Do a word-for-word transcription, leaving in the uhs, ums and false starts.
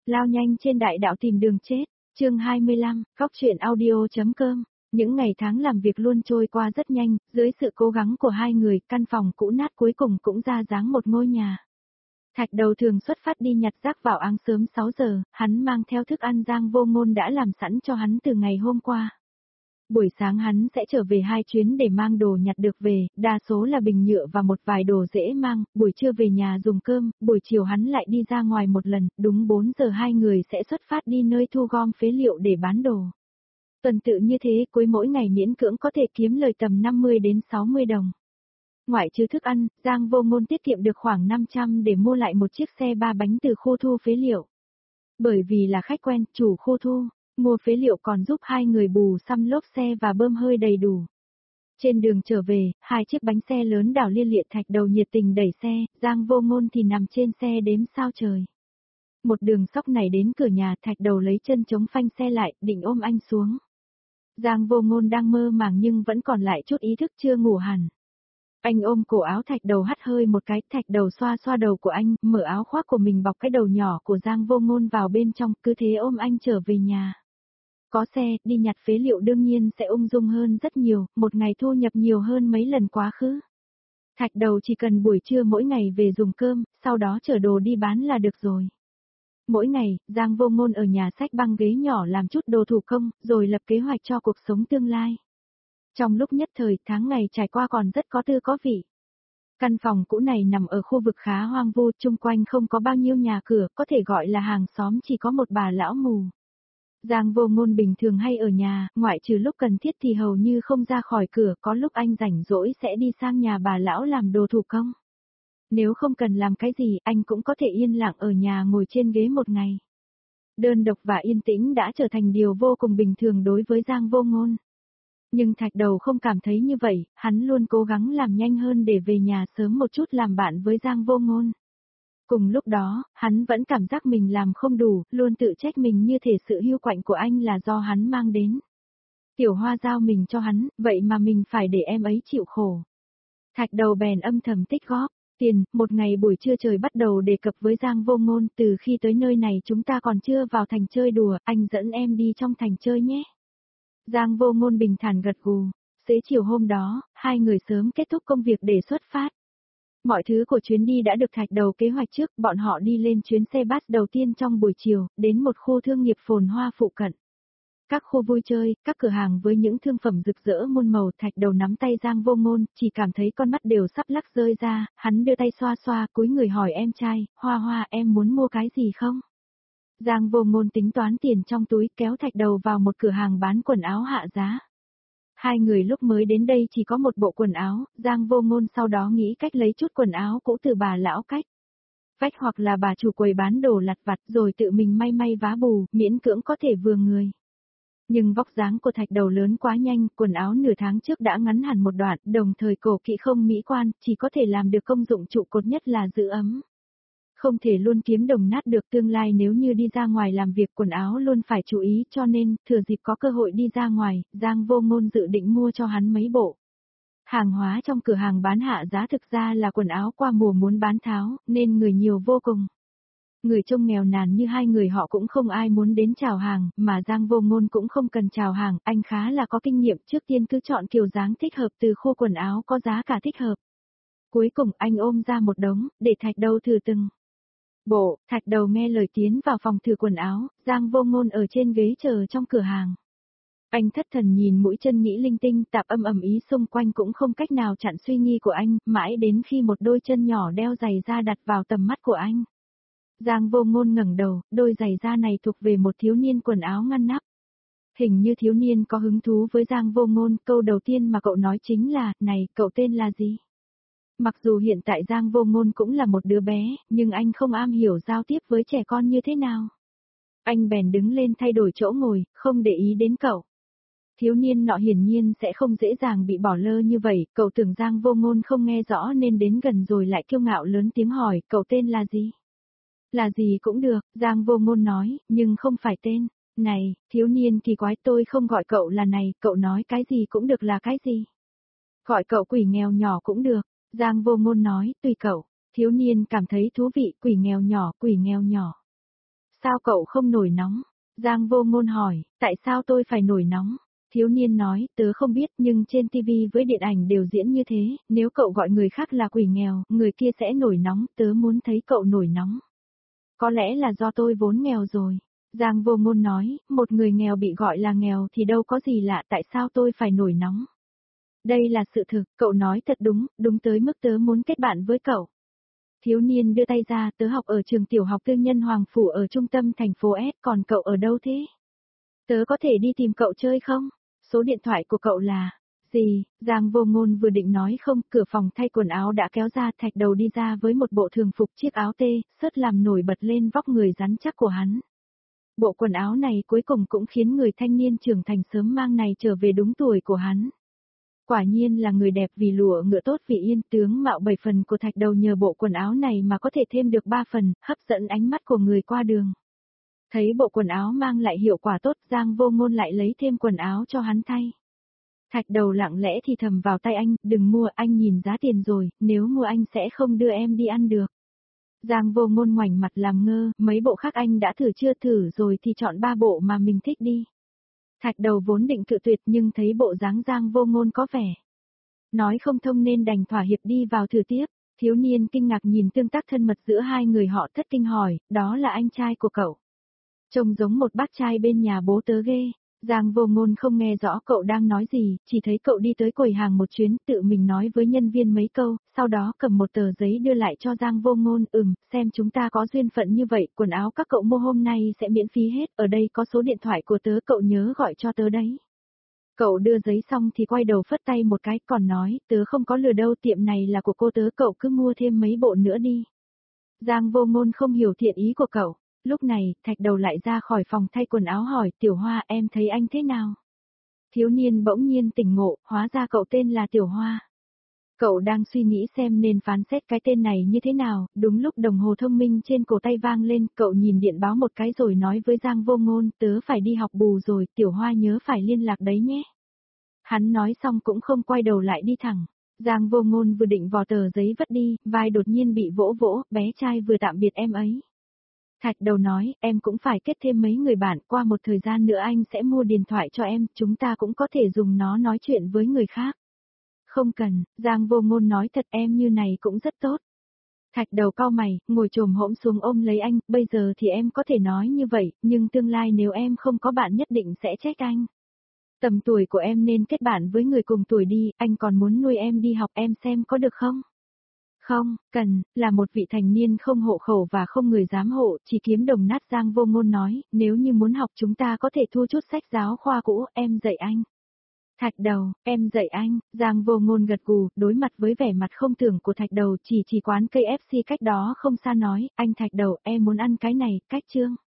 Lao nhanh trên đại đạo tìm đường chết, chương hai mươi lăm, góc truyện audio.com. Những ngày tháng làm việc luôn trôi qua rất nhanh, dưới sự cố gắng của hai người, căn phòng cũ nát cuối cùng cũng ra dáng một ngôi nhà. Thạch Đầu thường xuất phát đi nhặt rác vào áng sớm sáu giờ, hắn mang theo thức ăn Giang Vô Ngôn đã làm sẵn cho hắn từ ngày hôm qua. Buổi sáng hắn sẽ trở về hai chuyến để mang đồ nhặt được về, đa số là bình nhựa và một vài đồ dễ mang, buổi trưa về nhà dùng cơm, buổi chiều hắn lại đi ra ngoài một lần, đúng bốn giờ hai người sẽ xuất phát đi nơi thu gom phế liệu để bán đồ. Tuần tự như thế, cuối mỗi ngày miễn cưỡng có thể kiếm lời tầm năm mươi đến sáu mươi đồng. Ngoại trừ thức ăn, Giang Vô Ngôn tiết kiệm được khoảng năm trăm để mua lại một chiếc xe ba bánh từ khu thu phế liệu. Bởi vì là khách quen, chủ khu thu, mua phế liệu còn giúp hai người bù xăm lốp xe và bơm hơi đầy đủ. Trên đường trở về, hai chiếc bánh xe lớn đảo liên liệt Thạch Đầu nhiệt tình đẩy xe, Giang Vô Ngôn thì nằm trên xe đếm sao trời. Một đường sóc này đến cửa nhà, Thạch Đầu lấy chân chống phanh xe lại, định ôm anh xuống. Giang Vô Ngôn đang mơ màng nhưng vẫn còn lại chút ý thức chưa ngủ hẳn. Anh ôm cổ áo Thạch Đầu hắt hơi một cái, Thạch Đầu xoa xoa đầu của anh, mở áo khoác của mình bọc cái đầu nhỏ của Giang Vô Ngôn vào bên trong, cứ thế ôm anh trở về nhà. Có xe, đi nhặt phế liệu đương nhiên sẽ ung dung hơn rất nhiều, một ngày thu nhập nhiều hơn mấy lần quá khứ. Thạch Đầu chỉ cần buổi trưa mỗi ngày về dùng cơm, sau đó chở đồ đi bán là được rồi. Mỗi ngày, Giang Vô Ngôn ở nhà xách băng ghế nhỏ làm chút đồ thủ công, rồi lập kế hoạch cho cuộc sống tương lai. Trong lúc nhất thời, tháng ngày trải qua còn rất có tư có vị. Căn phòng cũ này nằm ở khu vực khá hoang vu, chung quanh không có bao nhiêu nhà cửa, có thể gọi là hàng xóm chỉ có một bà lão mù. Giang Vô Ngôn bình thường hay ở nhà, ngoại trừ lúc cần thiết thì hầu như không ra khỏi cửa, có lúc anh rảnh rỗi sẽ đi sang nhà bà lão làm đồ thủ công. Nếu không cần làm cái gì, anh cũng có thể yên lặng ở nhà ngồi trên ghế một ngày. Đơn độc và yên tĩnh đã trở thành điều vô cùng bình thường đối với Giang Vô Ngôn. Nhưng Thạch Đầu không cảm thấy như vậy, hắn luôn cố gắng làm nhanh hơn để về nhà sớm một chút làm bạn với Giang Vô Ngôn. Cùng lúc đó, hắn vẫn cảm giác mình làm không đủ, luôn tự trách mình như thể sự hiu quạnh của anh là do hắn mang đến. Tiểu Hoa giao mình cho hắn, vậy mà mình phải để em ấy chịu khổ. Thạch Đầu bèn âm thầm tích góp tiền, một ngày buổi trưa trời bắt đầu đề cập với Giang Vô Ngôn, từ khi tới nơi này chúng ta còn chưa vào thành chơi đùa, anh dẫn em đi trong thành chơi nhé. Giang Vô Ngôn bình thản gật gù, xế chiều hôm đó, hai người sớm kết thúc công việc để xuất phát. Mọi thứ của chuyến đi đã được Thạch Đầu kế hoạch trước, bọn họ đi lên chuyến xe bus đầu tiên trong buổi chiều, đến một khu thương nghiệp phồn hoa phụ cận. Các khu vui chơi, các cửa hàng với những thương phẩm rực rỡ muôn màu, Thạch Đầu nắm tay Giang Vô Ngôn, chỉ cảm thấy con mắt đều sắp lắc rơi ra, hắn đưa tay xoa xoa, cúi người hỏi em trai, Hoa Hoa em muốn mua cái gì không? Giang Vô Ngôn tính toán tiền trong túi, kéo Thạch Đầu vào một cửa hàng bán quần áo hạ giá. Hai người lúc mới đến đây chỉ có một bộ quần áo, Giang Vô Ngôn sau đó nghĩ cách lấy chút quần áo cũ từ bà lão cách vách hoặc là bà chủ quầy bán đồ lặt vặt rồi tự mình may may vá bù, miễn cưỡng có thể vừa người. Nhưng vóc dáng của Thạch Đầu lớn quá nhanh, quần áo nửa tháng trước đã ngắn hẳn một đoạn, đồng thời cổ kỵ không mỹ quan, chỉ có thể làm được công dụng trụ cột nhất là giữ ấm. Không thể luôn kiếm đồng nát được, tương lai nếu như đi ra ngoài làm việc quần áo luôn phải chú ý, cho nên, thừa dịp có cơ hội đi ra ngoài, Giang Vô Ngôn dự định mua cho hắn mấy bộ. Hàng hóa trong cửa hàng bán hạ giá thực ra là quần áo qua mùa muốn bán tháo, nên người nhiều vô cùng. Người trông nghèo nàn như hai người họ cũng không ai muốn đến chào hàng, mà Giang Vô Ngôn cũng không cần chào hàng, anh khá là có kinh nghiệm, trước tiên cứ chọn kiểu dáng thích hợp từ khu quần áo có giá cả thích hợp. Cuối cùng anh ôm ra một đống, để Thạch Đầu thử từng bộ. Thạch Đầu nghe lời tiến vào phòng thử quần áo, Giang Vô Ngôn ở trên ghế chờ trong cửa hàng. Anh thất thần nhìn mũi chân nghĩ linh tinh, tạp âm ầm ý xung quanh cũng không cách nào chặn suy nghĩ của anh, mãi đến khi một đôi chân nhỏ đeo giày da đặt vào tầm mắt của anh. Giang Vô Ngôn ngẩng đầu, đôi giày da này thuộc về một thiếu niên quần áo ngăn nắp. Hình như thiếu niên có hứng thú với Giang Vô Ngôn, câu đầu tiên mà cậu nói chính là, này, cậu tên là gì? Mặc dù hiện tại Giang Vô Ngôn cũng là một đứa bé, nhưng anh không am hiểu giao tiếp với trẻ con như thế nào. Anh bèn đứng lên thay đổi chỗ ngồi, không để ý đến cậu. Thiếu niên nọ hiển nhiên sẽ không dễ dàng bị bỏ lơ như vậy, cậu tưởng Giang Vô Ngôn không nghe rõ nên đến gần rồi lại kiêu ngạo lớn tiếng hỏi, cậu tên là gì? Là gì cũng được, Giang Vô Ngôn nói, nhưng không phải tên. Này, thiếu niên kỳ quái, tôi không gọi cậu là này, cậu nói cái gì cũng được là cái gì? Gọi cậu quỷ nghèo nhỏ cũng được. Giang Vô Ngôn nói, tùy cậu. Thiếu niên cảm thấy thú vị, quỷ nghèo nhỏ, quỷ nghèo nhỏ. Sao cậu không nổi nóng? Giang Vô Ngôn hỏi, tại sao tôi phải nổi nóng? Thiếu niên nói, tớ không biết nhưng trên ti vi với điện ảnh đều diễn như thế, nếu cậu gọi người khác là quỷ nghèo, người kia sẽ nổi nóng, tớ muốn thấy cậu nổi nóng. Có lẽ là do tôi vốn nghèo rồi. Giang Vô Ngôn nói, một người nghèo bị gọi là nghèo thì đâu có gì lạ, tại sao tôi phải nổi nóng? Đây là sự thực, cậu nói thật đúng, đúng tới mức tớ muốn kết bạn với cậu. Thiếu niên đưa tay ra, tớ học ở trường tiểu học tư nhân Hoàng Phủ ở trung tâm thành phố S, còn cậu ở đâu thế? Tớ có thể đi tìm cậu chơi không? Số điện thoại của cậu là... Gì? Giang Vô Ngôn vừa định nói không, cửa phòng thay quần áo đã kéo ra, Thạch Đầu đi ra với một bộ thường phục chiếc áo tê, sớt làm nổi bật lên vóc người rắn chắc của hắn. Bộ quần áo này cuối cùng cũng khiến người thanh niên trưởng thành sớm mang này trở về đúng tuổi của hắn. Quả nhiên là người đẹp vì lụa ngựa tốt vì yên, tướng mạo bảy phần của Thạch Đầu nhờ bộ quần áo này mà có thể thêm được ba phần, hấp dẫn ánh mắt của người qua đường. Thấy bộ quần áo mang lại hiệu quả tốt, Giang Vô Ngôn lại lấy thêm quần áo cho hắn thay. Thạch Đầu lặng lẽ thì thầm vào tay anh, đừng mua, anh nhìn giá tiền rồi, nếu mua anh sẽ không đưa em đi ăn được. Giang Vô Ngôn ngoảnh mặt làm ngơ, mấy bộ khác anh đã thử chưa, thử rồi thì chọn ba bộ mà mình thích đi. Thạch Đầu vốn định cự tuyệt nhưng thấy bộ dáng Giang Vô Ngôn có vẻ nói không thông nên đành thỏa hiệp đi vào thử tiếp. Thiếu niên kinh ngạc nhìn tương tác thân mật giữa hai người, họ thất kinh hỏi, đó là anh trai của cậu? Trông giống một bác trai bên nhà bố tớ ghê. Giang Vô Ngôn không nghe rõ cậu đang nói gì, chỉ thấy cậu đi tới quầy hàng một chuyến, tự mình nói với nhân viên mấy câu, sau đó cầm một tờ giấy đưa lại cho Giang Vô Ngôn, ừm, xem chúng ta có duyên phận như vậy, quần áo các cậu mua hôm nay sẽ miễn phí hết, ở đây có số điện thoại của tớ, cậu nhớ gọi cho tớ đấy. Cậu đưa giấy xong thì quay đầu phất tay một cái, còn nói, tớ không có lừa đâu, tiệm này là của cô tớ, cậu cứ mua thêm mấy bộ nữa đi. Giang Vô Ngôn không hiểu thiện ý của cậu. Lúc này, Thạch Đầu lại ra khỏi phòng thay quần áo hỏi, Tiểu Hoa, em thấy anh thế nào? Thiếu niên bỗng nhiên tỉnh ngộ, hóa ra cậu tên là Tiểu Hoa. Cậu đang suy nghĩ xem nên phán xét cái tên này như thế nào, đúng lúc đồng hồ thông minh trên cổ tay vang lên, cậu nhìn điện báo một cái rồi nói với Giang Vô Ngôn, tớ phải đi học bù rồi, Tiểu Hoa nhớ phải liên lạc đấy nhé. Hắn nói xong cũng không quay đầu lại đi thẳng. Giang Vô Ngôn vừa định vò tờ giấy vất đi, vai đột nhiên bị vỗ vỗ, bé trai vừa tạm biệt em ấy. Thạch Đầu nói, em cũng phải kết thêm mấy người bạn, qua một thời gian nữa anh sẽ mua điện thoại cho em, chúng ta cũng có thể dùng nó nói chuyện với người khác. Không cần, Giang Vô Ngôn nói thật, em như này cũng rất tốt. Thạch Đầu cau mày, ngồi chồm hổm xuống ôm lấy anh, bây giờ thì em có thể nói như vậy, nhưng tương lai nếu em không có bạn nhất định sẽ trách anh. Tầm tuổi của em nên kết bạn với người cùng tuổi đi, anh còn muốn nuôi em đi học, em xem có được không? Không, cần, là một vị thành niên không hộ khẩu và không người dám hộ, chỉ kiếm đồng nát. Giang Vô Ngôn nói, nếu như muốn học chúng ta có thể thu chút sách giáo khoa cũ, em dạy anh. Thạch Đầu, em dạy anh, Giang Vô Ngôn gật gù, đối mặt với vẻ mặt không tưởng của Thạch Đầu, chỉ chỉ quán cây ép xê cách đó không xa nói, anh Thạch Đầu, em muốn ăn cái này, cách chương.